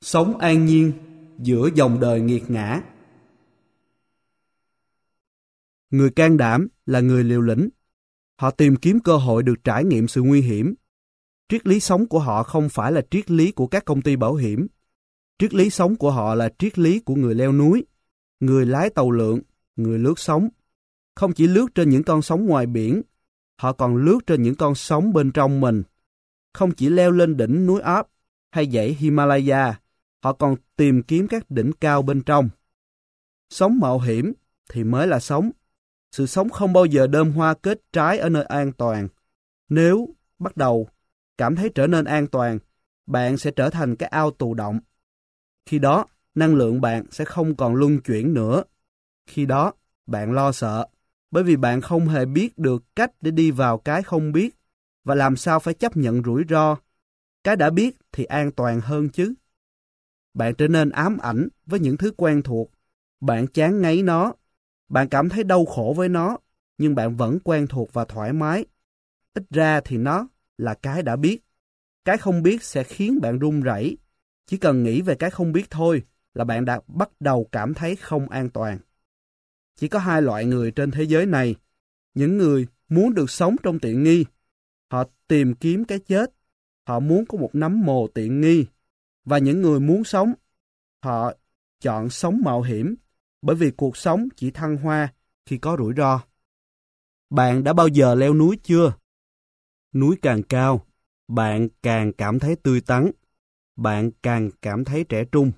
Sống an nhiên giữa dòng đời nghiệt ngã. Người can đảm là người liều lĩnh. Họ tìm kiếm cơ hội được trải nghiệm sự nguy hiểm. Triết lý sống của họ không phải là triết lý của các công ty bảo hiểm. Triết lý sống của họ là triết lý của người leo núi, người lái tàu lượn, người lướt sóng. Không chỉ lướt trên những con sóng ngoài biển, họ còn lướt trên những con sóng bên trong mình. Không chỉ leo lên đỉnh núi Alps hay dãy Himalaya, họ còn tìm kiếm các đỉnh cao bên trong. Sống mạo hiểm thì mới là sống. Sự sống không bao giờ đơm hoa kết trái ở nơi an toàn. Nếu bắt đầu cảm thấy trở nên an toàn, bạn sẽ trở thành cái ao tù động. Khi đó, năng lượng bạn sẽ không còn luân chuyển nữa. Khi đó, bạn lo sợ, bởi vì bạn không hề biết được cách để đi vào cái không biết, và làm sao phải chấp nhận rủi ro. Cái đã biết thì an toàn hơn chứ. Bạn trở nên ám ảnh với những thứ quen thuộc. Bạn chán ngấy nó. Bạn cảm thấy đau khổ với nó, nhưng bạn vẫn quen thuộc và thoải mái. Ít ra thì nó là cái đã biết. Cái không biết sẽ khiến bạn run rẩy. Chỉ cần nghĩ về cái không biết thôi là bạn đã bắt đầu cảm thấy không an toàn. Chỉ có hai loại người trên thế giới này. Những người muốn được sống trong tiện nghi. Họ tìm kiếm cái chết. Họ muốn có một nấm mồ tiện nghi. Và những người muốn sống, họ chọn sống mạo hiểm, bởi vì cuộc sống chỉ thăng hoa khi có rủi ro. Bạn đã bao giờ leo núi chưa? Núi càng cao, bạn càng cảm thấy tươi tắn, bạn càng cảm thấy trẻ trung.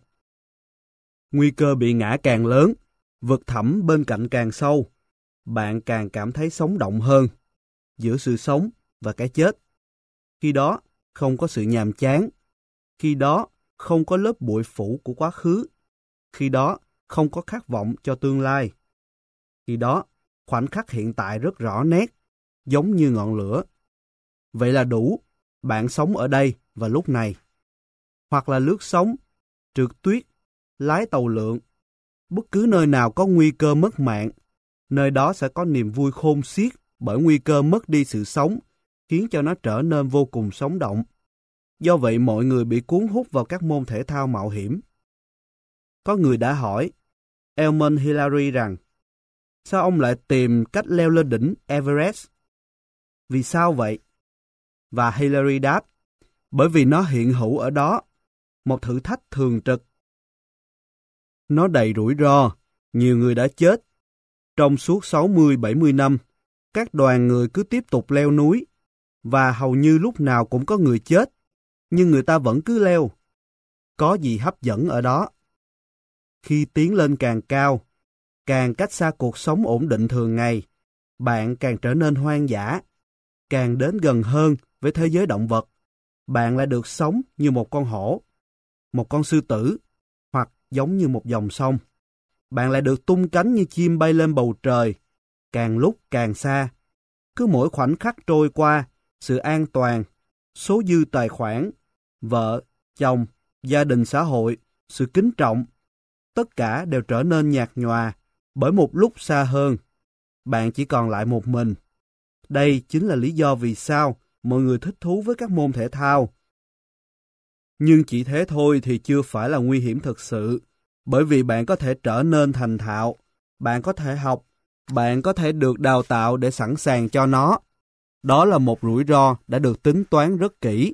Nguy cơ bị ngã càng lớn, vực thẳm bên cạnh càng sâu, bạn càng cảm thấy sống động hơn, giữa sự sống và cái chết. Khi đó, không có sự nhàm chán. Khi đó, không có lớp bụi phủ của quá khứ. Khi đó, không có khát vọng cho tương lai. Khi đó, khoảnh khắc hiện tại rất rõ nét, giống như ngọn lửa. Vậy là đủ, bạn sống ở đây và lúc này. Hoặc là lướt sóng, trượt tuyết, lái tàu lượn. Bất cứ nơi nào có nguy cơ mất mạng, nơi đó sẽ có niềm vui khôn xiết bởi nguy cơ mất đi sự sống, khiến cho nó trở nên vô cùng sống động. Do vậy mọi người bị cuốn hút vào các môn thể thao mạo hiểm. Có người đã hỏi Edmund Hillary rằng, sao ông lại tìm cách leo lên đỉnh Everest? Vì sao vậy? Và Hillary đáp, bởi vì nó hiện hữu ở đó, một thử thách thường trực. Nó đầy rủi ro, nhiều người đã chết. Trong suốt 60-70 năm, các đoàn người cứ tiếp tục leo núi, và hầu như lúc nào cũng có người chết, nhưng người ta vẫn cứ leo. Có gì hấp dẫn ở đó? Khi tiến lên càng cao, càng cách xa cuộc sống ổn định thường ngày, bạn càng trở nên hoang dã, càng đến gần hơn với thế giới động vật. Bạn lại được sống như một con hổ, một con sư tử, hoặc giống như một dòng sông. Bạn lại được tung cánh như chim bay lên bầu trời, càng lúc càng xa. Cứ mỗi khoảnh khắc trôi qua, sự an toàn, số dư tài khoản, vợ, chồng, gia đình xã hội, sự kính trọng, tất cả đều trở nên nhạt nhòa, bởi một lúc xa hơn, bạn chỉ còn lại một mình. Đây chính là lý do vì sao mọi người thích thú với các môn thể thao. Nhưng chỉ thế thôi thì chưa phải là nguy hiểm thực sự, bởi vì bạn có thể trở nên thành thạo, bạn có thể học, bạn có thể được đào tạo để sẵn sàng cho nó. Đó là một rủi ro đã được tính toán rất kỹ.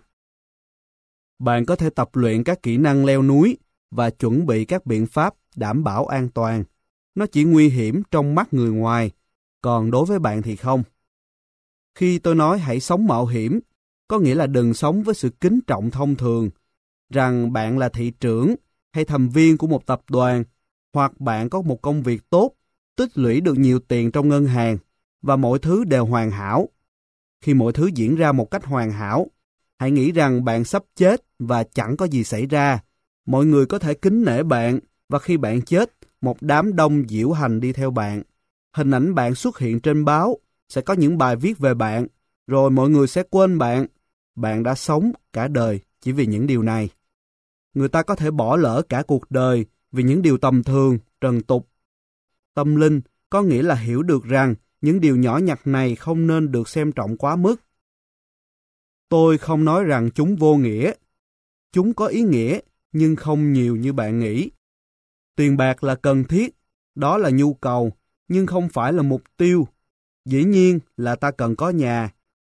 Bạn có thể tập luyện các kỹ năng leo núi và chuẩn bị các biện pháp đảm bảo an toàn. Nó chỉ nguy hiểm trong mắt người ngoài, còn đối với bạn thì không. Khi tôi nói hãy sống mạo hiểm, có nghĩa là đừng sống với sự kính trọng thông thường, rằng bạn là thị trưởng hay thành viên của một tập đoàn, hoặc bạn có một công việc tốt, tích lũy được nhiều tiền trong ngân hàng, và mọi thứ đều hoàn hảo. Khi mọi thứ diễn ra một cách hoàn hảo, hãy nghĩ rằng bạn sắp chết và chẳng có gì xảy ra. Mọi người có thể kính nể bạn, và khi bạn chết, một đám đông diễu hành đi theo bạn. Hình ảnh bạn xuất hiện trên báo, sẽ có những bài viết về bạn, rồi mọi người sẽ quên bạn. Bạn đã sống cả đời chỉ vì những điều này. Người ta có thể bỏ lỡ cả cuộc đời vì những điều tầm thường, trần tục. Tâm linh có nghĩa là hiểu được rằng những điều nhỏ nhặt này không nên được xem trọng quá mức. Tôi không nói rằng chúng vô nghĩa. Chúng có ý nghĩa, nhưng không nhiều như bạn nghĩ. Tiền bạc là cần thiết, đó là nhu cầu, nhưng không phải là mục tiêu. Dĩ nhiên là ta cần có nhà.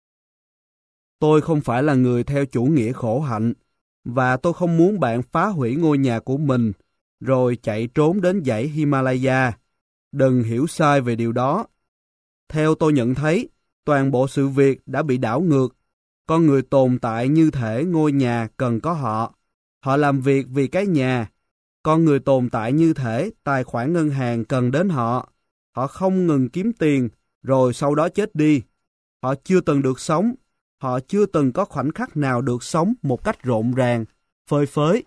Tôi không phải là người theo chủ nghĩa khổ hạnh, và tôi không muốn bạn phá hủy ngôi nhà của mình, rồi chạy trốn đến dãy Himalaya. Đừng hiểu sai về điều đó. Theo tôi nhận thấy, toàn bộ sự việc đã bị đảo ngược. Con người tồn tại như thể ngôi nhà cần có họ. Họ làm việc vì cái nhà. Con người tồn tại như thể tài khoản ngân hàng cần đến họ. Họ không ngừng kiếm tiền, rồi sau đó chết đi. Họ chưa từng được sống. Họ chưa từng có khoảnh khắc nào được sống một cách rộn ràng, phơi phới.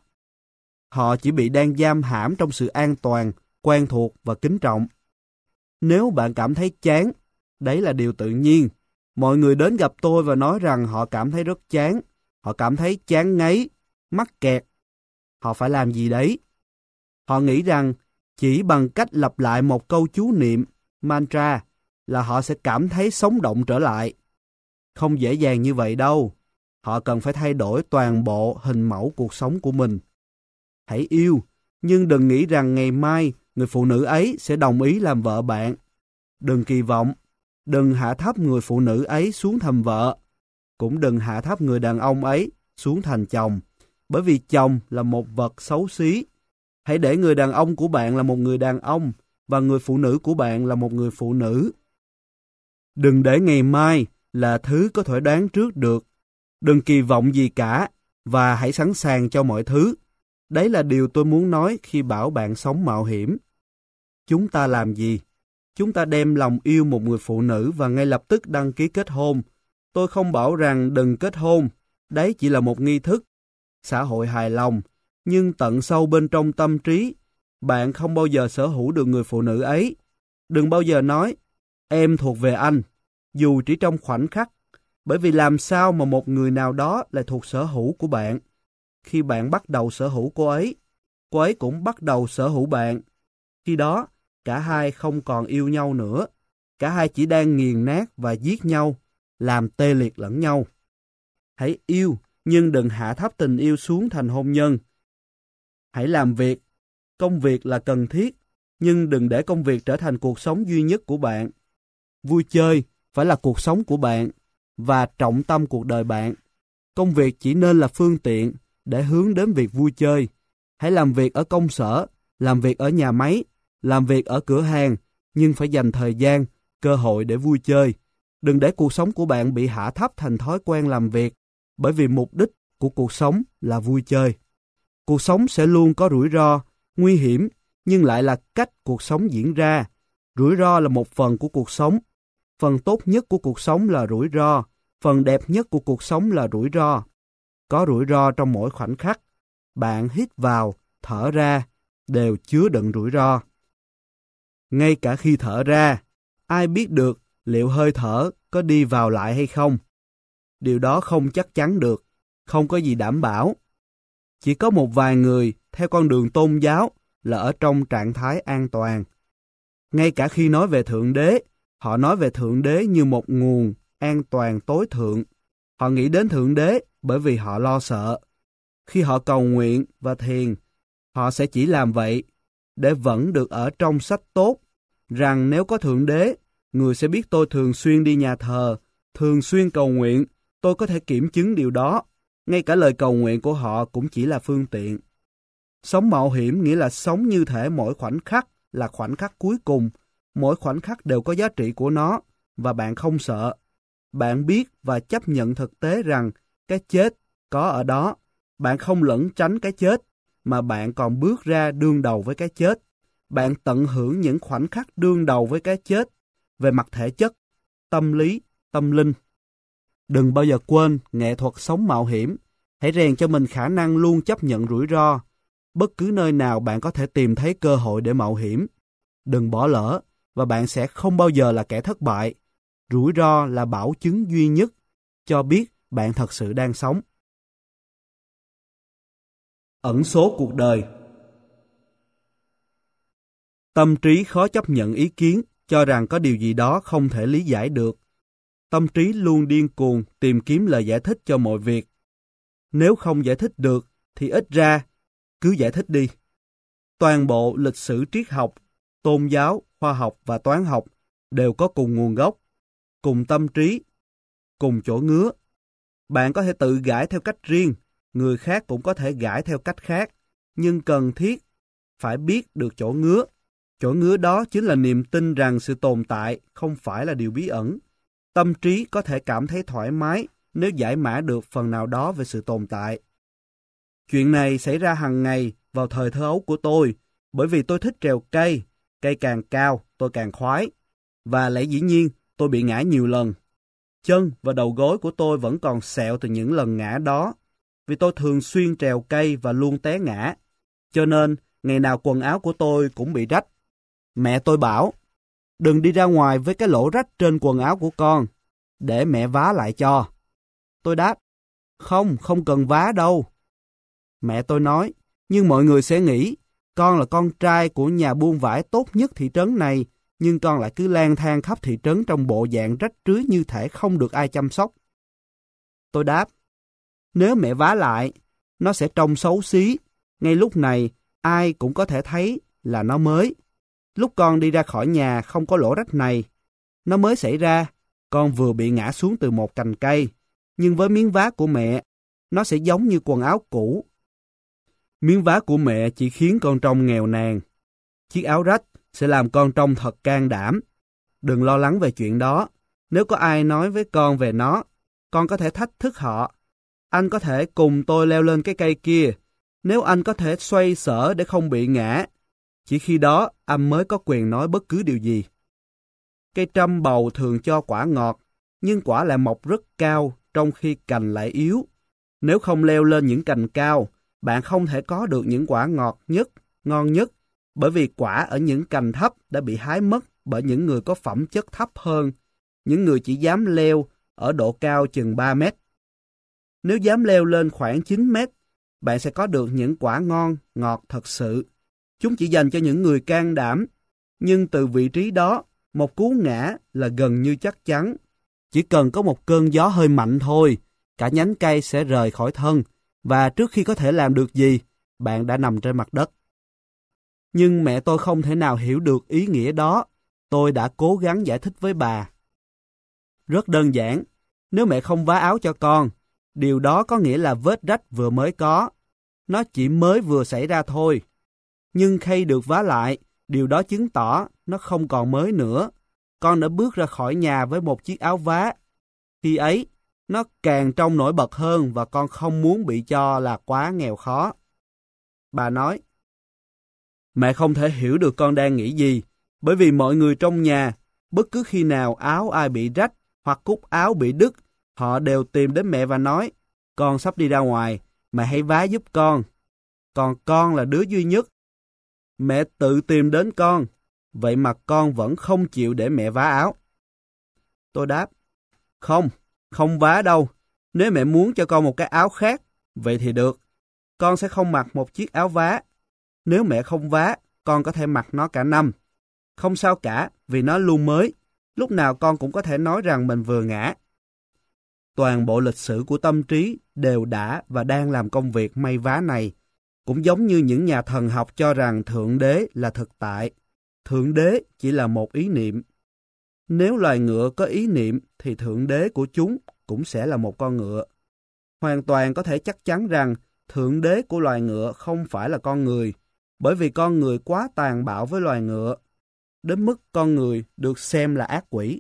Họ chỉ bị đang giam hãm trong sự an toàn, quen thuộc và kính trọng. Nếu bạn cảm thấy chán, đấy là điều tự nhiên. Mọi người đến gặp tôi và nói rằng họ cảm thấy rất chán. Họ cảm thấy chán ngấy, mắc kẹt. Họ phải làm gì đấy? Họ nghĩ rằng chỉ bằng cách lặp lại một câu chú niệm, mantra, là họ sẽ cảm thấy sống động trở lại. Không dễ dàng như vậy đâu. Họ cần phải thay đổi toàn bộ hình mẫu cuộc sống của mình. Hãy yêu, nhưng đừng nghĩ rằng ngày mai người phụ nữ ấy sẽ đồng ý làm vợ bạn. Đừng kỳ vọng, đừng hạ thấp người phụ nữ ấy xuống thành vợ. Cũng đừng hạ thấp người đàn ông ấy xuống thành chồng, bởi vì chồng là một vật xấu xí. Hãy để người đàn ông của bạn là một người đàn ông, và người phụ nữ của bạn là một người phụ nữ. Đừng để ngày mai là thứ có thể đoán trước được. Đừng kỳ vọng gì cả, và hãy sẵn sàng cho mọi thứ. Đấy là điều tôi muốn nói khi bảo bạn sống mạo hiểm. Chúng ta làm gì? Chúng ta đem lòng yêu một người phụ nữ và ngay lập tức đăng ký kết hôn. Tôi không bảo rằng đừng kết hôn. Đấy chỉ là một nghi thức. Xã hội hài lòng. Nhưng tận sâu bên trong tâm trí, bạn không bao giờ sở hữu được người phụ nữ ấy. Đừng bao giờ nói, em thuộc về anh, dù chỉ trong khoảnh khắc. Bởi vì làm sao mà một người nào đó lại thuộc sở hữu của bạn? Khi bạn bắt đầu sở hữu cô ấy cũng bắt đầu sở hữu bạn. Khi đó, cả hai không còn yêu nhau nữa. Cả hai chỉ đang nghiền nát và giết nhau, làm tê liệt lẫn nhau. Hãy yêu, nhưng đừng hạ thấp tình yêu xuống thành hôn nhân. Hãy làm việc. Công việc là cần thiết, nhưng đừng để công việc trở thành cuộc sống duy nhất của bạn. Vui chơi phải là cuộc sống của bạn và trọng tâm cuộc đời bạn. Công việc chỉ nên là phương tiện để hướng đến việc vui chơi. Hãy làm việc ở công sở, làm việc ở nhà máy, làm việc ở cửa hàng, nhưng phải dành thời gian, cơ hội để vui chơi. Đừng để cuộc sống của bạn bị hạ thấp thành thói quen làm việc, bởi vì mục đích của cuộc sống là vui chơi. Cuộc sống sẽ luôn có rủi ro, nguy hiểm, nhưng lại là cách cuộc sống diễn ra. Rủi ro là một phần của cuộc sống. Phần tốt nhất của cuộc sống là rủi ro, phần đẹp nhất của cuộc sống là rủi ro. Có rủi ro trong mỗi khoảnh khắc. Bạn hít vào, thở ra, đều chứa đựng rủi ro. Ngay cả khi thở ra, ai biết được liệu hơi thở có đi vào lại hay không? Điều đó không chắc chắn được, không có gì đảm bảo. Chỉ có một vài người theo con đường tôn giáo là ở trong trạng thái an toàn. Ngay cả khi nói về Thượng Đế, họ nói về Thượng Đế như một nguồn an toàn tối thượng. Họ nghĩ đến Thượng Đế bởi vì họ lo sợ. Khi họ cầu nguyện và thiền, họ sẽ chỉ làm vậy để vẫn được ở trong sách tốt, rằng nếu có Thượng Đế, người sẽ biết tôi thường xuyên đi nhà thờ, thường xuyên cầu nguyện, tôi có thể kiểm chứng điều đó. Ngay cả lời cầu nguyện của họ cũng chỉ là phương tiện. Sống mạo hiểm nghĩa là sống như thể mỗi khoảnh khắc là khoảnh khắc cuối cùng, mỗi khoảnh khắc đều có giá trị của nó, và bạn không sợ. Bạn biết và chấp nhận thực tế rằng cái chết có ở đó. Bạn không lẩn tránh cái chết, mà bạn còn bước ra đương đầu với cái chết. Bạn tận hưởng những khoảnh khắc đương đầu với cái chết về mặt thể chất, tâm lý, tâm linh. Đừng bao giờ quên nghệ thuật sống mạo hiểm. Hãy rèn cho mình khả năng luôn chấp nhận rủi ro. Bất cứ nơi nào bạn có thể tìm thấy cơ hội để mạo hiểm. Đừng bỏ lỡ, và bạn sẽ không bao giờ là kẻ thất bại. Rủi ro là bảo chứng duy nhất cho biết bạn thật sự đang sống. Ẩn số cuộc đời. Tâm trí khó chấp nhận ý kiến, cho rằng có điều gì đó không thể lý giải được. Tâm trí luôn điên cuồng tìm kiếm lời giải thích cho mọi việc. Nếu không giải thích được, thì ít ra Cứ giải thích đi. Toàn bộ lịch sử triết học, tôn giáo, khoa học và toán học đều có cùng nguồn gốc, cùng tâm trí, cùng chỗ ngứa. Bạn có thể tự gãi theo cách riêng, người khác cũng có thể gãi theo cách khác, nhưng cần thiết phải biết được chỗ ngứa. Chỗ ngứa đó chính là niềm tin rằng sự tồn tại không phải là điều bí ẩn. Tâm trí có thể cảm thấy thoải mái nếu giải mã được phần nào đó về sự tồn tại. Chuyện này xảy ra hàng ngày vào thời thơ ấu của tôi, bởi vì tôi thích trèo cây, cây càng cao tôi càng khoái, và lẽ dĩ nhiên tôi bị ngã nhiều lần. Chân và đầu gối của tôi vẫn còn sẹo từ những lần ngã đó, vì tôi thường xuyên trèo cây và luôn té ngã, cho nên ngày nào quần áo của tôi cũng bị rách. Mẹ tôi bảo, đừng đi ra ngoài với cái lỗ rách trên quần áo của con, để mẹ vá lại cho. Tôi đáp, không cần vá đâu. Mẹ tôi nói, nhưng mọi người sẽ nghĩ, con là con trai của nhà buôn vải tốt nhất thị trấn này, nhưng con lại cứ lang thang khắp thị trấn trong bộ dạng rách rưới như thể không được ai chăm sóc. Tôi đáp, nếu mẹ vá lại, nó sẽ trông xấu xí. Ngay lúc này, ai cũng có thể thấy là nó mới. Lúc con đi ra khỏi nhà không có lỗ rách này, nó mới xảy ra, con vừa bị ngã xuống từ một cành cây. Nhưng với miếng vá của mẹ, nó sẽ giống như quần áo cũ. Miếng vá của mẹ chỉ khiến con trông nghèo nàn. Chiếc áo rách sẽ làm con trông thật can đảm. Đừng lo lắng về chuyện đó. Nếu có ai nói với con về nó, con có thể thách thức họ. Anh có thể cùng tôi leo lên cái cây kia. Nếu anh có thể xoay sở để không bị ngã, chỉ khi đó anh mới có quyền nói bất cứ điều gì. Cây trâm bầu thường cho quả ngọt, nhưng quả lại mọc rất cao trong khi cành lại yếu. Nếu không leo lên những cành cao, bạn không thể có được những quả ngọt nhất, ngon nhất, bởi vì quả ở những cành thấp đã bị hái mất bởi những người có phẩm chất thấp hơn, những người chỉ dám leo ở độ cao chừng 3 mét. Nếu dám leo lên khoảng 9 mét, bạn sẽ có được những quả ngon, ngọt thật sự. Chúng chỉ dành cho những người can đảm, nhưng từ vị trí đó, một cú ngã là gần như chắc chắn. Chỉ cần có một cơn gió hơi mạnh thôi, cả nhánh cây sẽ rời khỏi thân, và trước khi có thể làm được gì, bạn đã nằm trên mặt đất. Nhưng mẹ tôi không thể nào hiểu được ý nghĩa đó. Tôi đã cố gắng giải thích với bà. Rất đơn giản, nếu mẹ không vá áo cho con, điều đó có nghĩa là vết rách vừa mới có. Nó chỉ mới vừa xảy ra thôi. Nhưng khi được vá lại, điều đó chứng tỏ nó không còn mới nữa. Con đã bước ra khỏi nhà với một chiếc áo vá. Khi ấy, nó càng trông nổi bật hơn và con không muốn bị cho là quá nghèo khó. Bà nói, mẹ không thể hiểu được con đang nghĩ gì, bởi vì mọi người trong nhà, bất cứ khi nào áo ai bị rách hoặc cúc áo bị đứt, họ đều tìm đến mẹ và nói, con sắp đi ra ngoài, mẹ hãy vá giúp con. Còn con là đứa duy nhất. Mẹ tự tìm đến con, vậy mà con vẫn không chịu để mẹ vá áo. Tôi đáp, không vá đâu. Nếu mẹ muốn cho con một cái áo khác, vậy thì được. Con sẽ không mặc một chiếc áo vá. Nếu mẹ không vá, con có thể mặc nó cả năm. Không sao cả, vì nó luôn mới. Lúc nào con cũng có thể nói rằng mình vừa ngã. Toàn bộ lịch sử của tâm trí đều đã và đang làm công việc may vá này. Cũng giống như những nhà thần học cho rằng Thượng Đế là thực tại. Thượng Đế chỉ là một ý niệm. Nếu loài ngựa có ý niệm thì Thượng Đế của chúng cũng sẽ là một con ngựa. Hoàn toàn có thể chắc chắn rằng Thượng Đế của loài ngựa không phải là con người, bởi vì con người quá tàn bạo với loài ngựa, đến mức con người được xem là ác quỷ.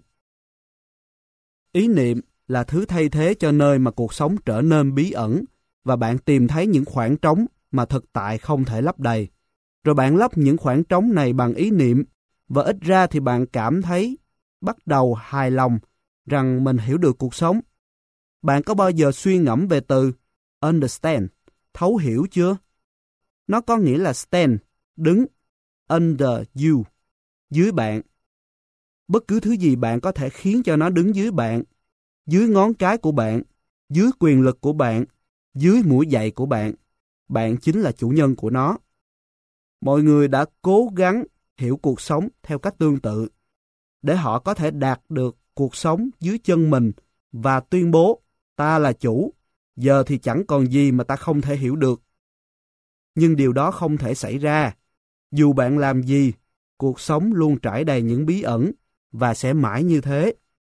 Ý niệm là thứ thay thế cho nơi mà cuộc sống trở nên bí ẩn, và bạn tìm thấy những khoảng trống mà thực tại không thể lấp đầy. Rồi bạn lấp những khoảng trống này bằng ý niệm, và ít ra thì bạn cảm thấy bắt đầu hài lòng rằng mình hiểu được cuộc sống. Bạn có bao giờ suy ngẫm về từ understand, thấu hiểu chưa? Nó có nghĩa là stand, đứng, under you, dưới bạn. Bất cứ thứ gì bạn có thể khiến cho nó đứng dưới bạn, dưới ngón cái của bạn, dưới quyền lực của bạn, dưới mũi giày của bạn. Bạn chính là chủ nhân của nó. Mọi người đã cố gắng hiểu cuộc sống theo cách tương tự, để họ có thể đạt được cuộc sống dưới chân mình và tuyên bố ta là chủ, giờ thì chẳng còn gì mà ta không thể hiểu được. Nhưng điều đó không thể xảy ra. Dù bạn làm gì, cuộc sống luôn trải đầy những bí ẩn và sẽ mãi như thế.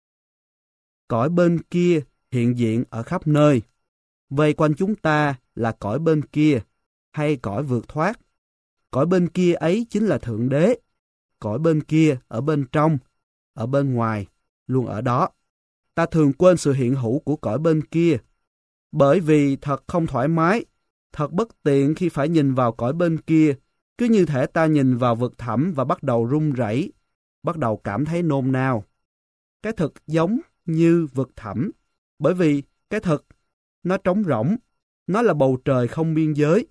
Cõi bên kia hiện diện ở khắp nơi. Vây quanh chúng ta là cõi bên kia, hay cõi vượt thoát. Cõi bên kia ấy chính là Thượng Đế. Cõi bên kia ở bên trong, ở bên ngoài, luôn ở đó. Ta thường quên sự hiện hữu của cõi bên kia. Bởi vì thật không thoải mái, thật bất tiện khi phải nhìn vào cõi bên kia, cứ như thể ta nhìn vào vực thẳm và bắt đầu run rẩy, bắt đầu cảm thấy nôn nao. Cái thực giống như vực thẳm, bởi vì cái thực, nó trống rỗng, nó là bầu trời không biên giới.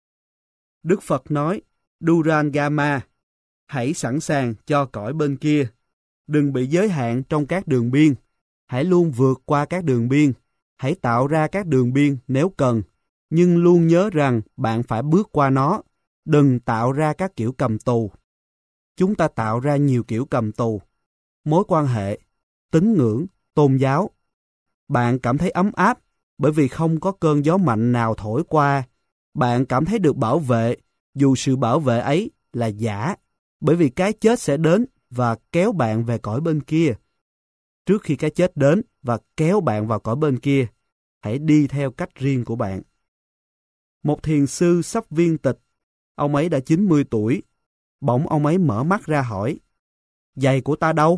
Đức Phật nói, Durangama, hãy sẵn sàng cho cõi bên kia. Đừng bị giới hạn trong các đường biên. Hãy luôn vượt qua các đường biên. Hãy tạo ra các đường biên nếu cần. Nhưng luôn nhớ rằng bạn phải bước qua nó. Đừng tạo ra các kiểu cầm tù. Chúng ta tạo ra nhiều kiểu cầm tù. Mối quan hệ, tín ngưỡng, tôn giáo. Bạn cảm thấy ấm áp bởi vì không có cơn gió mạnh nào thổi qua. Bạn cảm thấy được bảo vệ, dù sự bảo vệ ấy là giả, bởi vì cái chết sẽ đến và kéo bạn về cõi bên kia. Trước khi cái chết đến và kéo bạn vào cõi bên kia, hãy đi theo cách riêng của bạn. Một thiền sư sắp viên tịch, ông ấy đã 90 tuổi. Bỗng ông ấy mở mắt ra hỏi, giày của ta đâu?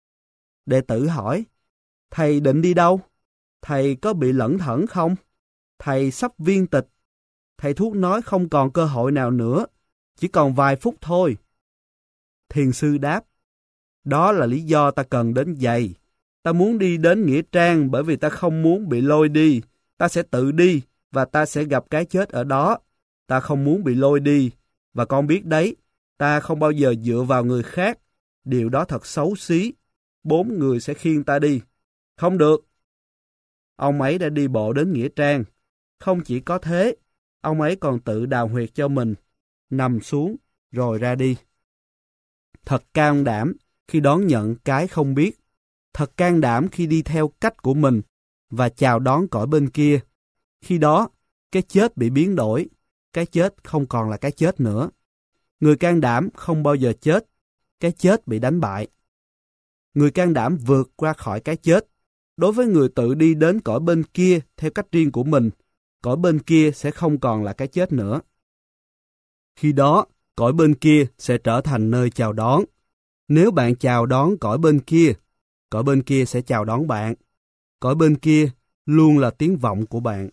Đệ tử hỏi, thầy định đi đâu? Thầy có bị lẩn thẩn không? Thầy sắp viên tịch. Thầy thuốc nói không còn cơ hội nào nữa, chỉ còn vài phút thôi. Thiền sư đáp, đó là lý do ta cần đến giày. Ta muốn đi đến Nghĩa Trang bởi vì ta không muốn bị lôi đi. Ta sẽ tự đi và ta sẽ gặp cái chết ở đó. Ta không muốn bị lôi đi. Và con biết đấy, ta không bao giờ dựa vào người khác. Điều đó thật xấu xí. 4 người sẽ khiêng ta đi. Không được. Ông ấy đã đi bộ đến Nghĩa Trang. Không chỉ có thế, ông ấy còn tự đào huyệt cho mình, nằm xuống rồi ra đi. Thật can đảm khi đón nhận cái không biết. Thật can đảm khi đi theo cách của mình và chào đón cõi bên kia. Khi đó, cái chết bị biến đổi. Cái chết không còn là cái chết nữa. Người can đảm không bao giờ chết. Cái chết bị đánh bại. Người can đảm vượt qua khỏi cái chết. Đối với người tự đi đến cõi bên kia theo cách riêng của mình, cõi bên kia sẽ không còn là cái chết nữa. Khi đó, cõi bên kia sẽ trở thành nơi chào đón. Nếu bạn chào đón cõi bên kia sẽ chào đón bạn. Cõi bên kia luôn là tiếng vọng của bạn.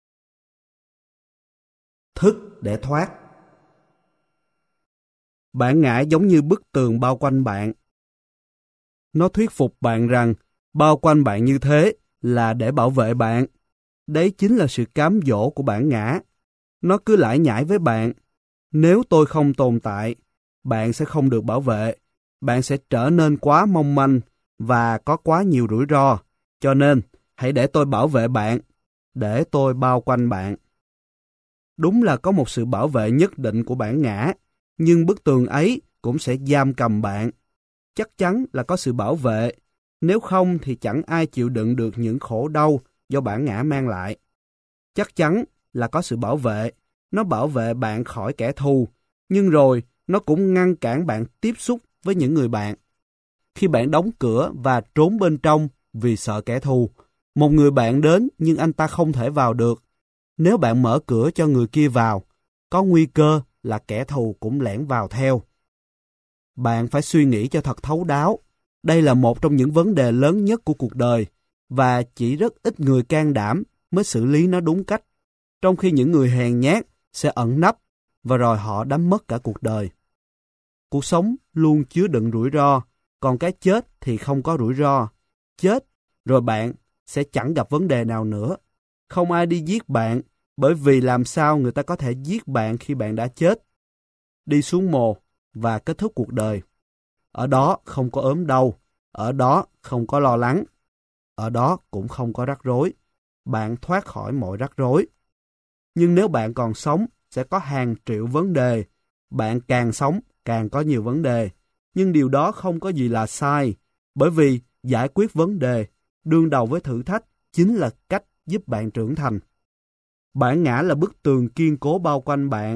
Thức để thoát. Bản ngã giống như bức tường bao quanh bạn. Nó thuyết phục bạn rằng bao quanh bạn như thế là để bảo vệ bạn. Đấy chính là sự cám dỗ của bản ngã. Nó cứ lải nhải với bạn. Nếu tôi không tồn tại, bạn sẽ không được bảo vệ. Bạn sẽ trở nên quá mong manh và có quá nhiều rủi ro. Cho nên, hãy để tôi bảo vệ bạn. Để tôi bao quanh bạn. Đúng là có một sự bảo vệ nhất định của bản ngã, nhưng bức tường ấy cũng sẽ giam cầm bạn. Chắc chắn là có sự bảo vệ. Nếu không thì chẳng ai chịu đựng được những khổ đau do bản ngã mang lại. Chắc chắn là có sự bảo vệ. Nó bảo vệ bạn khỏi kẻ thù, nhưng rồi nó cũng ngăn cản bạn tiếp xúc với những người bạn. Khi bạn đóng cửa và trốn bên trong vì sợ kẻ thù, một người bạn đến nhưng anh ta không thể vào được. Nếu bạn mở cửa cho người kia vào, có nguy cơ là kẻ thù cũng lẻn vào theo. Bạn phải suy nghĩ cho thật thấu đáo. Đây là một trong những vấn đề lớn nhất của cuộc đời, và chỉ rất ít người can đảm mới xử lý nó đúng cách, trong khi những người hèn nhát sẽ ẩn nấp và rồi họ đánh mất cả cuộc đời. Cuộc sống luôn chứa đựng rủi ro, còn cái chết thì không có rủi ro. Chết, rồi bạn sẽ chẳng gặp vấn đề nào nữa. Không ai đi giết bạn, bởi vì làm sao người ta có thể giết bạn khi bạn đã chết. Đi xuống mồ và kết thúc cuộc đời. Ở đó không có ốm đau, ở đó không có lo lắng, ở đó cũng không có rắc rối. Bạn thoát khỏi mọi rắc rối. Nhưng nếu bạn còn sống, sẽ có hàng triệu vấn đề. Bạn càng sống, càng có nhiều vấn đề. Nhưng điều đó không có gì là sai, bởi vì giải quyết vấn đề, đương đầu với thử thách, chính là cách giúp bạn trưởng thành. Bản ngã là bức tường kiên cố bao quanh bạn,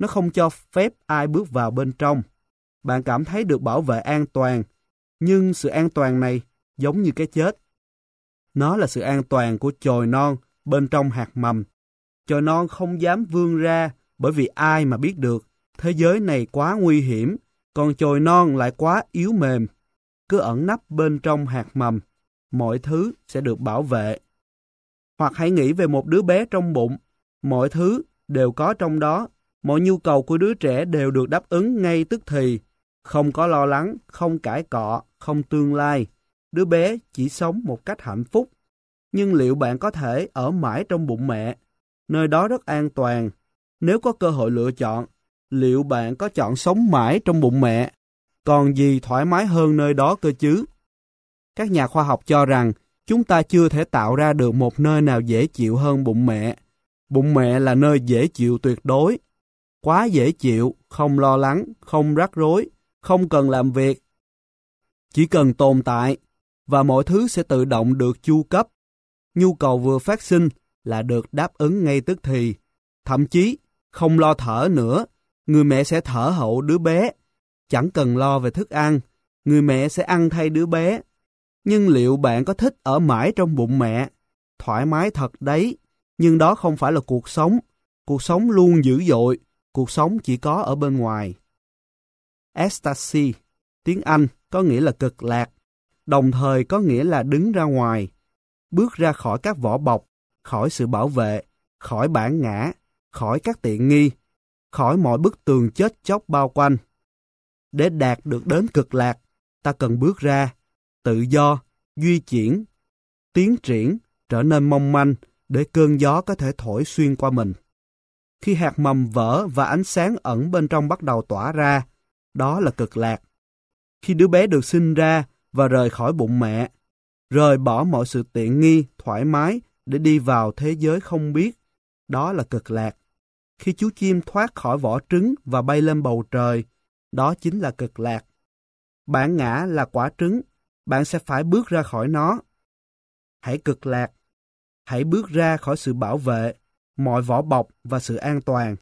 Nó không cho phép ai bước vào bên trong. Bạn cảm thấy được bảo vệ an toàn, nhưng sự an toàn này giống như cái chết. Nó là sự an toàn của chồi non bên trong hạt mầm. Chồi non không dám vươn ra bởi vì ai mà biết được thế giới này quá nguy hiểm, còn chồi non lại quá yếu mềm. Cứ ẩn nấp bên trong hạt mầm, mọi thứ sẽ được bảo vệ. Hoặc hãy nghĩ về một đứa bé trong bụng, mọi thứ đều có trong đó, mọi nhu cầu của đứa trẻ đều được đáp ứng ngay tức thì, không có lo lắng, không cãi cọ, không tương lai. Đứa bé chỉ sống một cách hạnh phúc. Nhưng liệu bạn có thể ở mãi trong bụng mẹ? Nơi đó rất an toàn. Nếu có cơ hội lựa chọn, liệu bạn có chọn sống mãi trong bụng mẹ? Còn gì thoải mái hơn nơi đó cơ chứ? Các nhà khoa học cho rằng chúng ta chưa thể tạo ra được một nơi nào dễ chịu hơn bụng mẹ. Bụng mẹ là nơi dễ chịu tuyệt đối. Quá dễ chịu, không lo lắng, không rắc rối, không cần làm việc. Chỉ cần tồn tại, và mọi thứ sẽ tự động được chu cấp. Nhu cầu vừa phát sinh là được đáp ứng ngay tức thì. Thậm chí, không lo thở nữa, người mẹ sẽ thở hậu đứa bé. Chẳng cần lo về thức ăn, người mẹ sẽ ăn thay đứa bé. Nhưng liệu bạn có thích ở mãi trong bụng mẹ? Thoải mái thật đấy, nhưng đó không phải là cuộc sống. Cuộc sống luôn dữ dội, cuộc sống chỉ có ở bên ngoài. Ecstasy, tiếng Anh có nghĩa là cực lạc, đồng thời có nghĩa là đứng ra ngoài, bước ra khỏi các vỏ bọc, khỏi sự bảo vệ, khỏi bản ngã, khỏi các tiện nghi, khỏi mọi bức tường chết chóc bao quanh. Để đạt được đến cực lạc, ta cần bước ra, tự do, duy chuyển, tiến triển, trở nên mong manh để cơn gió có thể thổi xuyên qua mình. Khi hạt mầm vỡ và ánh sáng ẩn bên trong bắt đầu tỏa ra, đó là cực lạc. Khi đứa bé được sinh ra và rời khỏi bụng mẹ, rời bỏ mọi sự tiện nghi, thoải mái để đi vào thế giới không biết, đó là cực lạc. Khi chú chim thoát khỏi vỏ trứng và bay lên bầu trời, đó chính là cực lạc. Bản ngã là quả trứng, bạn sẽ phải bước ra khỏi nó. Hãy cực lạc, hãy bước ra khỏi sự bảo vệ, mọi vỏ bọc và sự an toàn.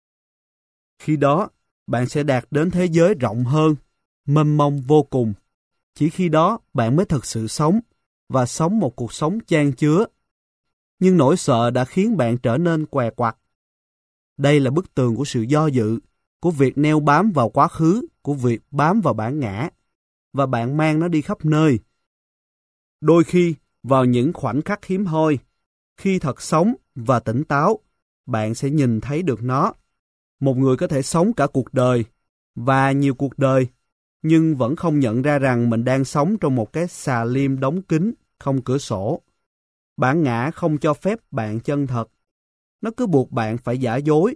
Khi đó, bạn sẽ đạt đến thế giới rộng hơn, mênh mông vô cùng. Chỉ khi đó bạn mới thực sự sống, và sống một cuộc sống chan chứa. Nhưng nỗi sợ đã khiến bạn trở nên què quặt. Đây là bức tường của sự do dự, của việc neo bám vào quá khứ, của việc bám vào bản ngã, và bạn mang nó đi khắp nơi. Đôi khi, vào những khoảnh khắc hiếm hoi, khi thật sống và tỉnh táo, bạn sẽ nhìn thấy được nó. Một người có thể sống cả cuộc đời, và nhiều cuộc đời, nhưng vẫn không nhận ra rằng mình đang sống trong một cái xà lim đóng kín, không cửa sổ. Bản ngã không cho phép bạn chân thật. Nó cứ buộc bạn phải giả dối.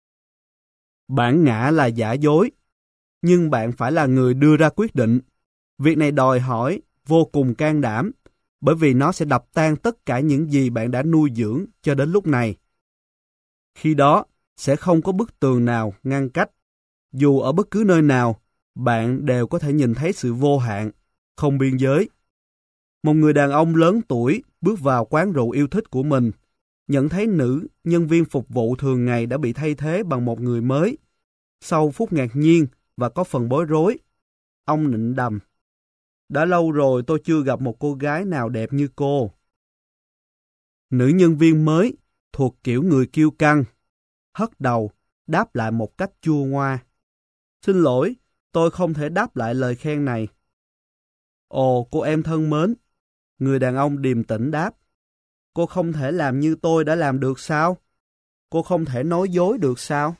Bản ngã là giả dối, nhưng bạn phải là người đưa ra quyết định. Việc này đòi hỏi vô cùng can đảm, bởi vì nó sẽ đập tan tất cả những gì bạn đã nuôi dưỡng cho đến lúc này. Khi đó, sẽ không có bức tường nào ngăn cách. Dù ở bất cứ nơi nào, bạn đều có thể nhìn thấy sự vô hạn, không biên giới. Một người đàn ông lớn tuổi bước vào quán rượu yêu thích của mình, nhận thấy nữ nhân viên phục vụ thường ngày đã bị thay thế bằng một người mới. Sau phút ngạc nhiên và có phần bối rối, ông nịnh đầm: "Đã lâu rồi tôi chưa gặp một cô gái nào đẹp như cô." Nữ nhân viên mới thuộc kiểu người kiêu căng, hất đầu, đáp lại một cách chua ngoa: "Xin lỗi, tôi không thể đáp lại lời khen này." "Ồ, cô em thân mến," người đàn ông điềm tĩnh đáp, "cô không thể làm như tôi đã làm được sao? Cô không thể nói dối được sao?"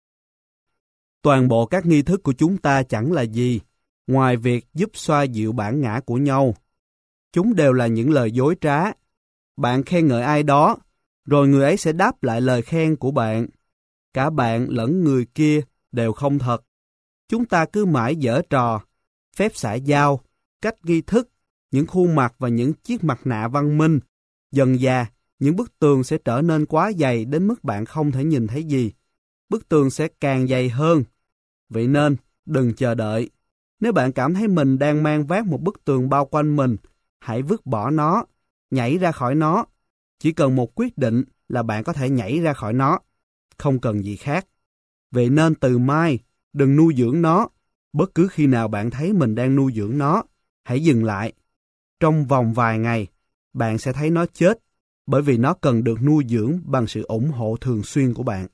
Toàn bộ các nghi thức của chúng ta chẳng là gì, ngoài việc giúp xoa dịu bản ngã của nhau. Chúng đều là những lời dối trá. Bạn khen ngợi ai đó, rồi người ấy sẽ đáp lại lời khen của bạn. Cả bạn lẫn người kia đều không thật. Chúng ta cứ mãi giở trò, phép xã giao, cách nghi thức, những khuôn mặt và những chiếc mặt nạ văn minh. Dần dà, những bức tường sẽ trở nên quá dày đến mức bạn không thể nhìn thấy gì. Bức tường sẽ càng dày hơn. Vậy nên, đừng chờ đợi. Nếu bạn cảm thấy mình đang mang vác một bức tường bao quanh mình, hãy vứt bỏ nó, nhảy ra khỏi nó. Chỉ cần một quyết định là bạn có thể nhảy ra khỏi nó. Không cần gì khác. Vậy nên từ mai, đừng nuôi dưỡng nó. Bất cứ khi nào bạn thấy mình đang nuôi dưỡng nó, hãy dừng lại. Trong vòng vài ngày, bạn sẽ thấy nó chết, bởi vì nó cần được nuôi dưỡng bằng sự ủng hộ thường xuyên của bạn.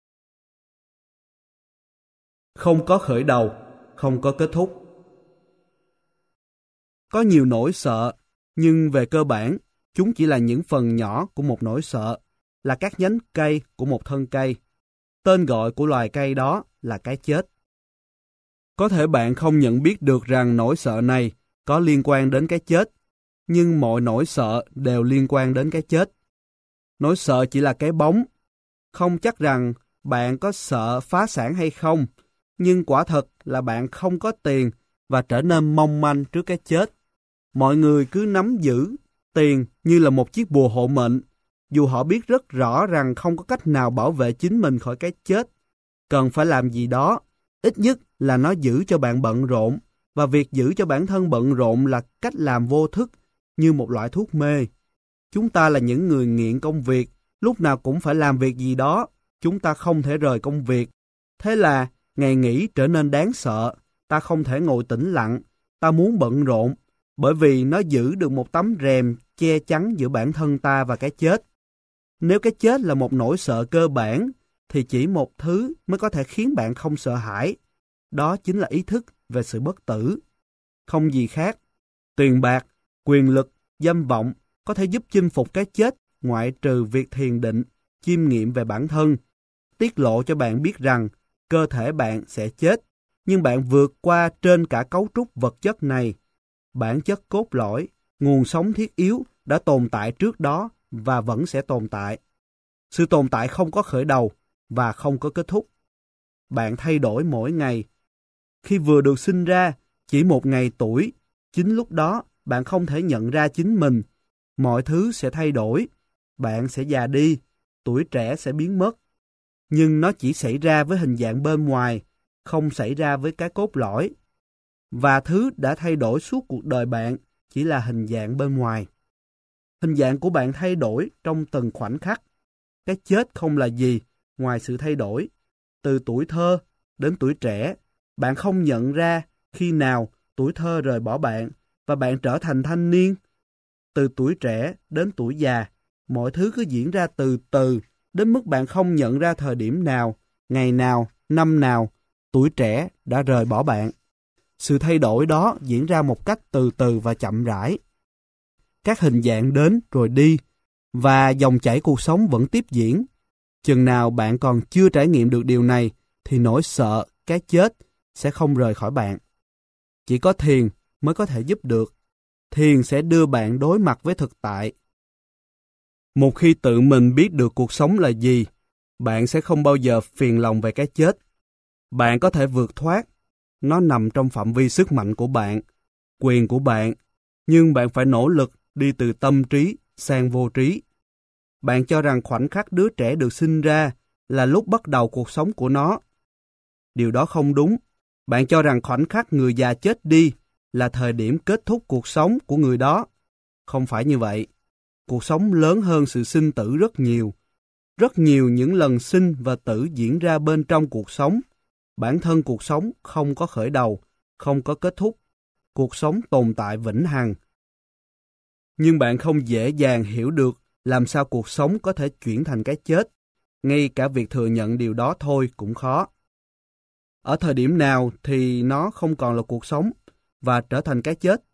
Không có khởi đầu, không có kết thúc. Có nhiều nỗi sợ, nhưng về cơ bản, chúng chỉ là những phần nhỏ của một nỗi sợ, là các nhánh cây của một thân cây. Tên gọi của loài cây đó là cái chết. Có thể bạn không nhận biết được rằng nỗi sợ này có liên quan đến cái chết, nhưng mọi nỗi sợ đều liên quan đến cái chết. Nỗi sợ chỉ là cái bóng. Không chắc rằng bạn có sợ phá sản hay không, nhưng quả thật là bạn không có tiền và trở nên mong manh trước cái chết. Mọi người cứ nắm giữ tiền như là một chiếc bùa hộ mệnh, dù họ biết rất rõ rằng không có cách nào bảo vệ chính mình khỏi cái chết. Cần phải làm gì đó, ít nhất là nó giữ cho bạn bận rộn, và việc giữ cho bản thân bận rộn là cách làm vô thức, như một loại thuốc mê. Chúng ta là những người nghiện công việc, lúc nào cũng phải làm việc gì đó, chúng ta không thể rời công việc. Thế là ngày nghỉ trở nên đáng sợ, ta không thể ngồi tĩnh lặng, ta muốn bận rộn, bởi vì nó giữ được một tấm rèm che chắn giữa bản thân ta và cái chết. Nếu cái chết là một nỗi sợ cơ bản, thì chỉ một thứ mới có thể khiến bạn không sợ hãi. Đó chính là ý thức về sự bất tử. Không gì khác. Tiền bạc, quyền lực, danh vọng có thể giúp chinh phục cái chết, ngoại trừ việc thiền định, chiêm nghiệm về bản thân, tiết lộ cho bạn biết rằng cơ thể bạn sẽ chết, nhưng bạn vượt qua trên cả cấu trúc vật chất này. Bản chất cốt lõi, nguồn sống thiết yếu đã tồn tại trước đó và vẫn sẽ tồn tại. Sự tồn tại không có khởi đầu và không có kết thúc. Bạn thay đổi mỗi ngày. Khi vừa được sinh ra, chỉ một ngày tuổi, chính lúc đó bạn không thể nhận ra chính mình. Mọi thứ sẽ thay đổi. Bạn sẽ già đi, tuổi trẻ sẽ biến mất. Nhưng nó chỉ xảy ra với hình dạng bên ngoài, không xảy ra với cái cốt lõi. Và thứ đã thay đổi suốt cuộc đời bạn chỉ là hình dạng bên ngoài. Hình dạng của bạn thay đổi trong từng khoảnh khắc. Cái chết không là gì ngoài sự thay đổi. Từ tuổi thơ đến tuổi trẻ, bạn không nhận ra khi nào tuổi thơ rời bỏ bạn và bạn trở thành thanh niên. Từ tuổi trẻ đến tuổi già, mọi thứ cứ diễn ra từ từ đến mức bạn không nhận ra thời điểm nào, ngày nào, năm nào tuổi trẻ đã rời bỏ bạn. Sự thay đổi đó diễn ra một cách từ từ và chậm rãi. Các hình dạng đến rồi đi, và dòng chảy cuộc sống vẫn tiếp diễn. Chừng nào bạn còn chưa trải nghiệm được điều này, thì nỗi sợ cái chết sẽ không rời khỏi bạn. Chỉ có thiền mới có thể giúp được. Thiền sẽ đưa bạn đối mặt với thực tại. Một khi tự mình biết được cuộc sống là gì, bạn sẽ không bao giờ phiền lòng về cái chết. Bạn có thể vượt thoát. Nó nằm trong phạm vi sức mạnh của bạn, quyền của bạn, nhưng bạn phải nỗ lực đi từ tâm trí sang vô trí. Bạn cho rằng khoảnh khắc đứa trẻ được sinh ra là lúc bắt đầu cuộc sống của nó. Điều đó không đúng. Bạn cho rằng khoảnh khắc người già chết đi là thời điểm kết thúc cuộc sống của người đó. Không phải như vậy. Cuộc sống lớn hơn sự sinh tử rất nhiều. Rất nhiều những lần sinh và tử diễn ra bên trong cuộc sống. Bản thân cuộc sống không có khởi đầu, không có kết thúc. Cuộc sống tồn tại vĩnh hằng. Nhưng bạn không dễ dàng hiểu được làm sao cuộc sống có thể chuyển thành cái chết. Ngay cả việc thừa nhận điều đó thôi cũng khó. Ở thời điểm nào thì nó không còn là cuộc sống và trở thành cái chết?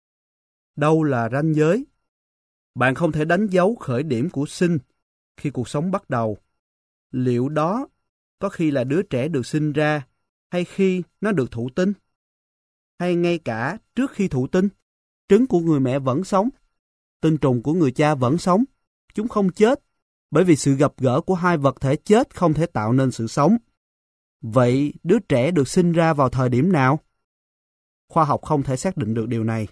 Đâu là ranh giới? Bạn không thể đánh dấu khởi điểm của sinh khi cuộc sống bắt đầu. Liệu đó có khi là đứa trẻ được sinh ra hay khi nó được thụ tinh? Hay ngay cả trước khi thụ tinh, trứng của người mẹ vẫn sống, tinh trùng của người cha vẫn sống, chúng không chết, bởi vì sự gặp gỡ của hai vật thể chết không thể tạo nên sự sống. Vậy đứa trẻ được sinh ra vào thời điểm nào? Khoa học không thể xác định được điều này.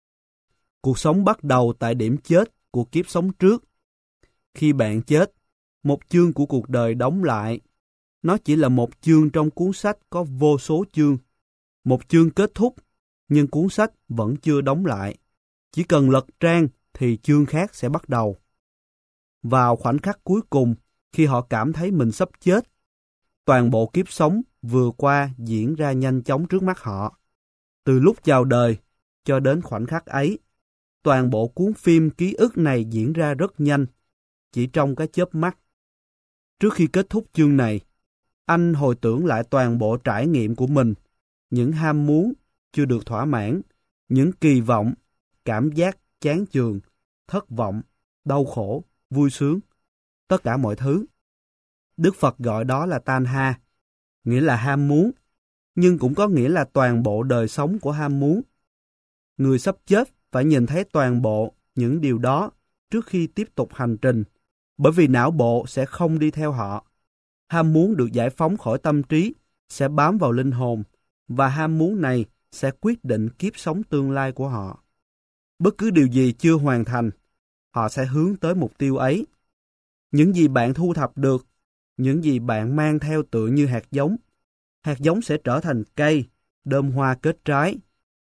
Cuộc sống bắt đầu tại điểm chết của kiếp sống trước. Khi bạn chết, một chương của cuộc đời đóng lại. Nó chỉ là một chương trong cuốn sách có vô số chương. Một chương kết thúc, nhưng cuốn sách vẫn chưa đóng lại. Chỉ cần lật trang thì chương khác sẽ bắt đầu. Vào khoảnh khắc cuối cùng, khi họ cảm thấy mình sắp chết, Toàn bộ kiếp sống vừa qua diễn ra nhanh chóng trước mắt họ. Từ lúc chào đời cho đến khoảnh khắc ấy, toàn bộ cuốn phim ký ức này diễn ra rất nhanh, chỉ trong cái chớp mắt. Trước khi kết thúc chương này, anh hồi tưởng lại toàn bộ trải nghiệm của mình, những ham muốn chưa được thỏa mãn, những kỳ vọng, cảm giác chán chường, thất vọng, đau khổ, vui sướng, tất cả mọi thứ. Đức Phật gọi đó là tanha, nghĩa là ham muốn, nhưng cũng có nghĩa là toàn bộ đời sống của ham muốn. Người sắp chết phải nhìn thấy toàn bộ những điều đó trước khi tiếp tục hành trình, bởi vì não bộ sẽ không đi theo họ. Ham muốn được giải phóng khỏi tâm trí sẽ bám vào linh hồn, và ham muốn này sẽ quyết định kiếp sống tương lai của họ. Bất cứ điều gì chưa hoàn thành, họ sẽ hướng tới mục tiêu ấy. Những gì bạn thu thập được, những gì bạn mang theo tựa như hạt giống sẽ trở thành cây, đơm hoa kết trái.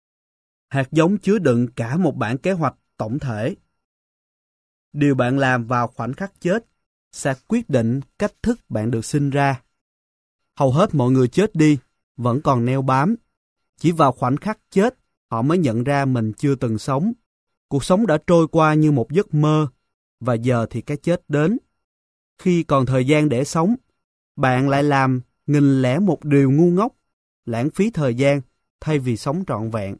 Hạt giống chứa đựng cả một bản kế hoạch tổng thể. Điều bạn làm vào khoảnh khắc chết sẽ quyết định cách thức bạn được sinh ra. Hầu hết mọi người chết đi vẫn còn neo bám. Chỉ vào khoảnh khắc chết, họ mới nhận ra mình chưa từng sống. Cuộc sống đã trôi qua như một giấc mơ, và giờ thì cái chết đến. Khi còn thời gian để sống, bạn lại làm nghìn lẻ một điều ngu ngốc, lãng phí thời gian thay vì sống trọn vẹn.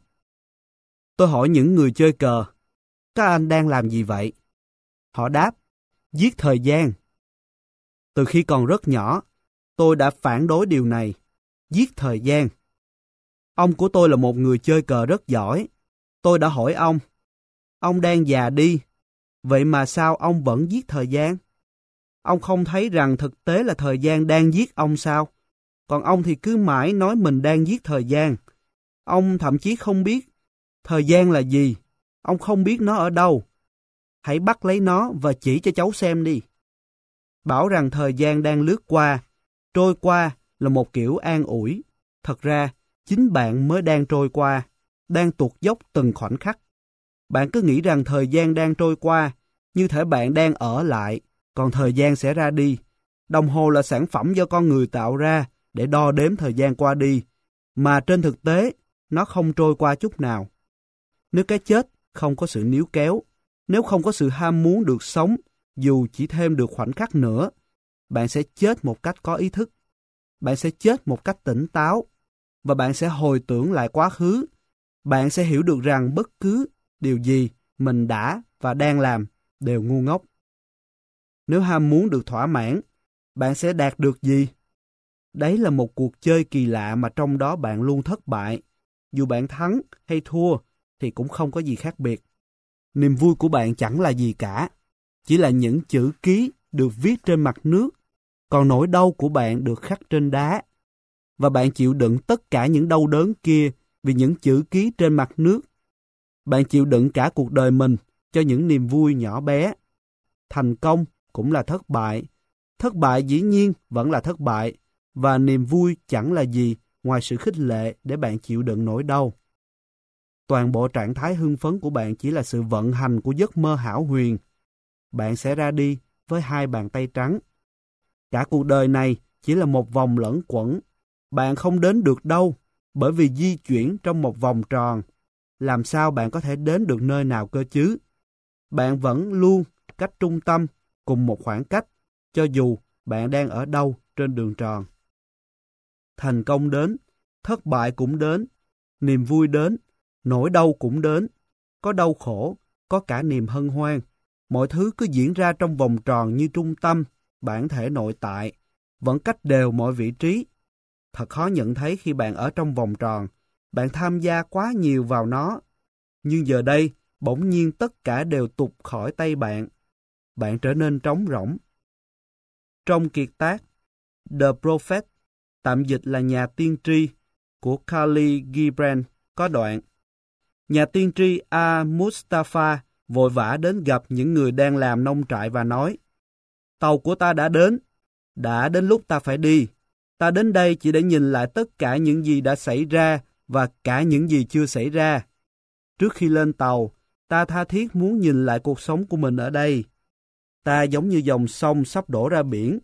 Tôi hỏi những người chơi cờ, các anh đang làm gì vậy? Họ đáp, giết thời gian. Từ khi còn rất nhỏ, tôi đã phản đối điều này, giết thời gian. Ông của tôi là một người chơi cờ rất giỏi. Tôi đã hỏi ông đang già đi, vậy mà sao ông vẫn giết thời gian? Ông không thấy rằng thực tế là thời gian đang giết ông sao? Còn ông thì cứ mãi nói mình đang giết thời gian. Ông thậm chí không biết thời gian là gì. Ông không biết nó ở đâu. Hãy bắt lấy nó và chỉ cho cháu xem đi. Bảo rằng thời gian đang lướt qua, trôi qua là một kiểu an ủi. Thật ra, chính bạn mới đang trôi qua, đang tuột dốc từng khoảnh khắc. Bạn cứ nghĩ rằng thời gian đang trôi qua, như thể bạn đang ở lại, còn thời gian sẽ ra đi. Đồng hồ là sản phẩm do con người tạo ra để đo đếm thời gian qua đi, mà trên thực tế, nó không trôi qua chút nào. Nếu cái chết không có sự níu kéo, nếu không có sự ham muốn được sống, dù chỉ thêm được khoảnh khắc nữa, bạn sẽ chết một cách có ý thức. Bạn sẽ chết một cách tỉnh táo, và bạn sẽ hồi tưởng lại quá khứ. Bạn sẽ hiểu được rằng bất cứ điều gì mình đã và đang làm đều ngu ngốc. Nếu ham muốn được thỏa mãn, bạn sẽ đạt được gì? Đấy là một cuộc chơi kỳ lạ mà trong đó bạn luôn thất bại. Dù bạn thắng hay thua thì cũng không có gì khác biệt. Niềm vui của bạn chẳng là gì cả, chỉ là những chữ ký được viết trên mặt nước, còn nỗi đau của bạn được khắc trên đá. Và bạn chịu đựng tất cả những đau đớn kia vì những chữ ký trên mặt nước. Bạn chịu đựng cả cuộc đời mình cho những niềm vui nhỏ bé. Thành công cũng là thất bại dĩ nhiên vẫn là thất bại, và niềm vui chẳng là gì ngoài sự khích lệ để bạn chịu đựng nỗi đau. Toàn bộ trạng thái hưng phấn của bạn chỉ là sự vận hành của giấc mơ hão huyền. Bạn sẽ ra đi với hai bàn tay trắng. Cả cuộc đời này chỉ là một vòng lẩn quẩn. Bạn không đến được đâu, bởi vì di chuyển trong một vòng tròn. Làm sao bạn có thể đến được nơi nào cơ chứ? Bạn vẫn luôn cách trung tâm cùng một khoảng cách, cho dù bạn đang ở đâu trên đường tròn. Thành công đến, thất bại cũng đến, niềm vui đến, nỗi đau cũng đến. Có đau khổ, có cả niềm hân hoan. Mọi thứ cứ diễn ra trong vòng tròn như trung tâm, bản thể nội tại, vẫn cách đều mọi vị trí. Thật khó nhận thấy khi bạn ở trong vòng tròn, bạn tham gia quá nhiều vào nó. Nhưng giờ đây, bỗng nhiên tất cả đều tụt khỏi tay bạn. Bạn trở nên trống rỗng. Trong kiệt tác The Prophet, tạm dịch là nhà tiên tri, của Khalil Gibran, có đoạn: nhà tiên tri Mustafa vội vã đến gặp những người đang làm nông trại và nói: tàu của ta đã đến lúc ta phải đi. Ta đến đây chỉ để nhìn lại tất cả những gì đã xảy ra và cả những gì chưa xảy ra. Trước khi lên tàu, ta tha thiết muốn nhìn lại cuộc sống của mình ở đây. Ta giống như dòng sông sắp đổ ra biển,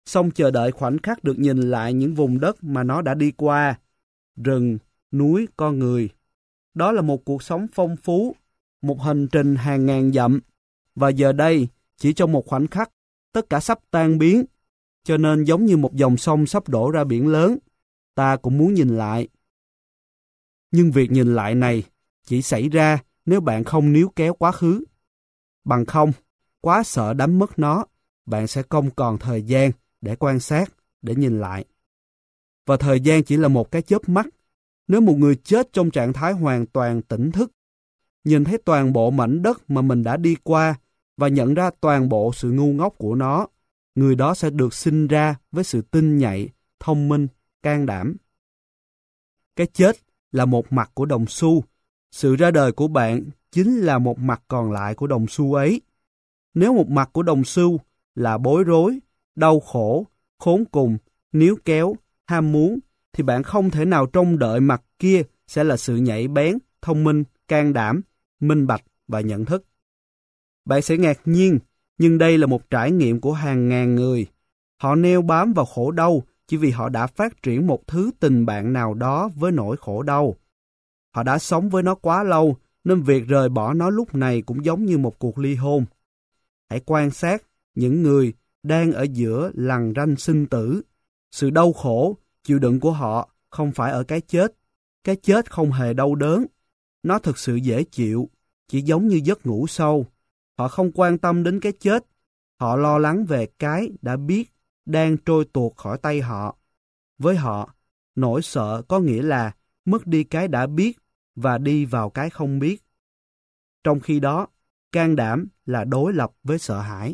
xong chờ đợi khoảnh khắc được nhìn lại những vùng đất mà nó đã đi qua, rừng, núi, con người. Đó là một cuộc sống phong phú, một hành trình hàng ngàn dặm, và giờ đây, chỉ trong một khoảnh khắc, tất cả sắp tan biến, cho nên giống như một dòng sông sắp đổ ra biển lớn, ta cũng muốn nhìn lại. Nhưng việc nhìn lại này chỉ xảy ra nếu bạn không níu kéo quá khứ. Bằng không, quá sợ đánh mất nó, bạn sẽ không còn thời gian để quan sát, để nhìn lại. Và thời gian chỉ là một cái chớp mắt. Nếu một người chết trong trạng thái hoàn toàn tỉnh thức, nhìn thấy toàn bộ mảnh đất mà mình đã đi qua và nhận ra toàn bộ sự ngu ngốc của nó, người đó sẽ được sinh ra với sự tinh nhạy, thông minh, can đảm. Cái chết là một mặt của đồng xu. Sự ra đời của bạn chính là một mặt còn lại của đồng xu ấy. Nếu một mặt của đồng xu là bối rối, đau khổ, khốn cùng, níu kéo, ham muốn, thì bạn không thể nào trông đợi mặt kia sẽ là sự nhạy bén, thông minh, can đảm, minh bạch và nhận thức. Bạn sẽ ngạc nhiên, nhưng đây là một trải nghiệm của hàng ngàn người. Họ neo bám vào khổ đau chỉ vì họ đã phát triển một thứ tình bạn nào đó với nỗi khổ đau. Họ đã sống với nó quá lâu, nên việc rời bỏ nó lúc này cũng giống như một cuộc ly hôn. Hãy quan sát những người đang ở giữa lằn ranh sinh tử. Sự đau khổ, chịu đựng của họ không phải ở cái chết. Cái chết không hề đau đớn. Nó thực sự dễ chịu, chỉ giống như giấc ngủ sâu. Họ không quan tâm đến cái chết. Họ lo lắng về cái đã biết đang trôi tuột khỏi tay họ. Với họ, nỗi sợ có nghĩa là mất đi cái đã biết và đi vào cái không biết. Trong khi đó, can đảm là đối lập với sợ hãi.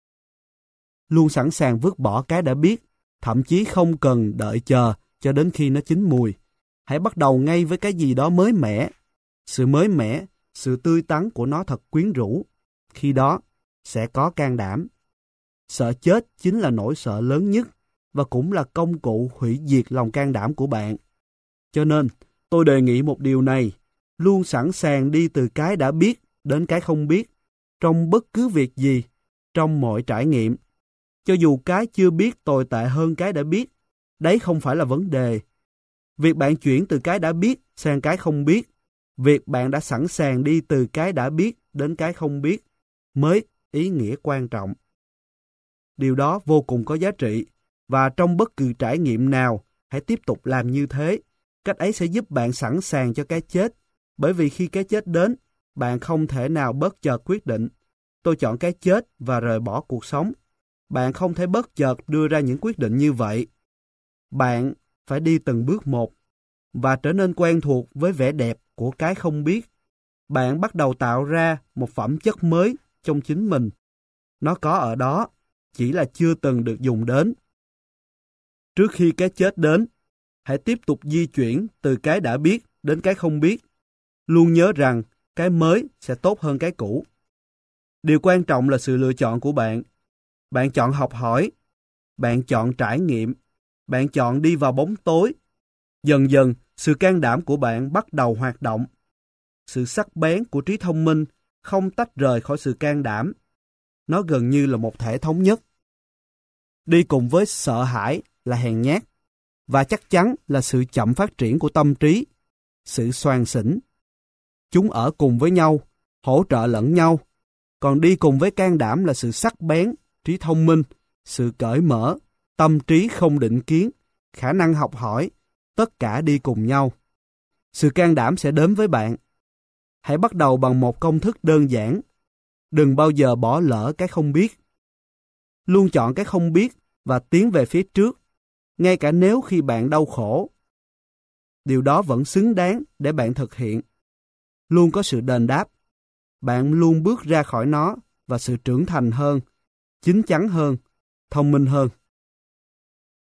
Luôn sẵn sàng vứt bỏ cái đã biết, thậm chí không cần đợi chờ cho đến khi nó chín mùi. Hãy bắt đầu ngay với cái gì đó mới mẻ. Sự mới mẻ, sự tươi tắn của nó thật quyến rũ. Khi đó, sẽ có can đảm. Sợ chết chính là nỗi sợ lớn nhất và cũng là công cụ hủy diệt lòng can đảm của bạn. Cho nên, tôi đề nghị một điều này, luôn sẵn sàng đi từ cái đã biết đến cái không biết, trong bất cứ việc gì, trong mọi trải nghiệm. Cho dù cái chưa biết tồi tệ hơn cái đã biết, đấy không phải là vấn đề. Việc bạn chuyển từ cái đã biết sang cái không biết, việc bạn đã sẵn sàng đi từ cái đã biết đến cái không biết, mới ý nghĩa quan trọng. Điều đó vô cùng có giá trị, và trong bất cứ trải nghiệm nào, hãy tiếp tục làm như thế. Cách ấy sẽ giúp bạn sẵn sàng cho cái chết, bởi vì khi cái chết đến, bạn không thể nào bất chợt quyết định, tôi chọn cái chết và rời bỏ cuộc sống. Bạn không thể bất chợt đưa ra những quyết định như vậy. Bạn phải đi từng bước một, và trở nên quen thuộc với vẻ đẹp của cái không biết. Bạn bắt đầu tạo ra một phẩm chất mới trong chính mình. Nó có ở đó, chỉ là chưa từng được dùng đến. Trước khi cái chết đến, hãy tiếp tục di chuyển từ cái đã biết đến cái không biết. Luôn nhớ rằng cái mới sẽ tốt hơn cái cũ. Điều quan trọng là sự lựa chọn của bạn. Bạn chọn học hỏi, bạn chọn trải nghiệm, bạn chọn đi vào bóng tối. Dần dần, sự can đảm của bạn bắt đầu hoạt động. Sự sắc bén của trí thông minh không tách rời khỏi sự can đảm. Nó gần như là một thể thống nhất. Đi cùng với sợ hãi là hèn nhát, và chắc chắn là sự chậm phát triển của tâm trí, sự xoàn xỉnh. Chúng ở cùng với nhau, hỗ trợ lẫn nhau. Còn đi cùng với can đảm là sự sắc bén, trí thông minh, sự cởi mở, tâm trí không định kiến, khả năng học hỏi, tất cả đi cùng nhau. Sự can đảm sẽ đến với bạn. Hãy bắt đầu bằng một công thức đơn giản. Đừng bao giờ bỏ lỡ cái không biết. Luôn chọn cái không biết và tiến về phía trước, ngay cả nếu khi bạn đau khổ. Điều đó vẫn xứng đáng để bạn thực hiện. Luôn có sự đền đáp. Bạn luôn bước ra khỏi nó và sự trưởng thành hơn, chín chắn hơn, thông minh hơn.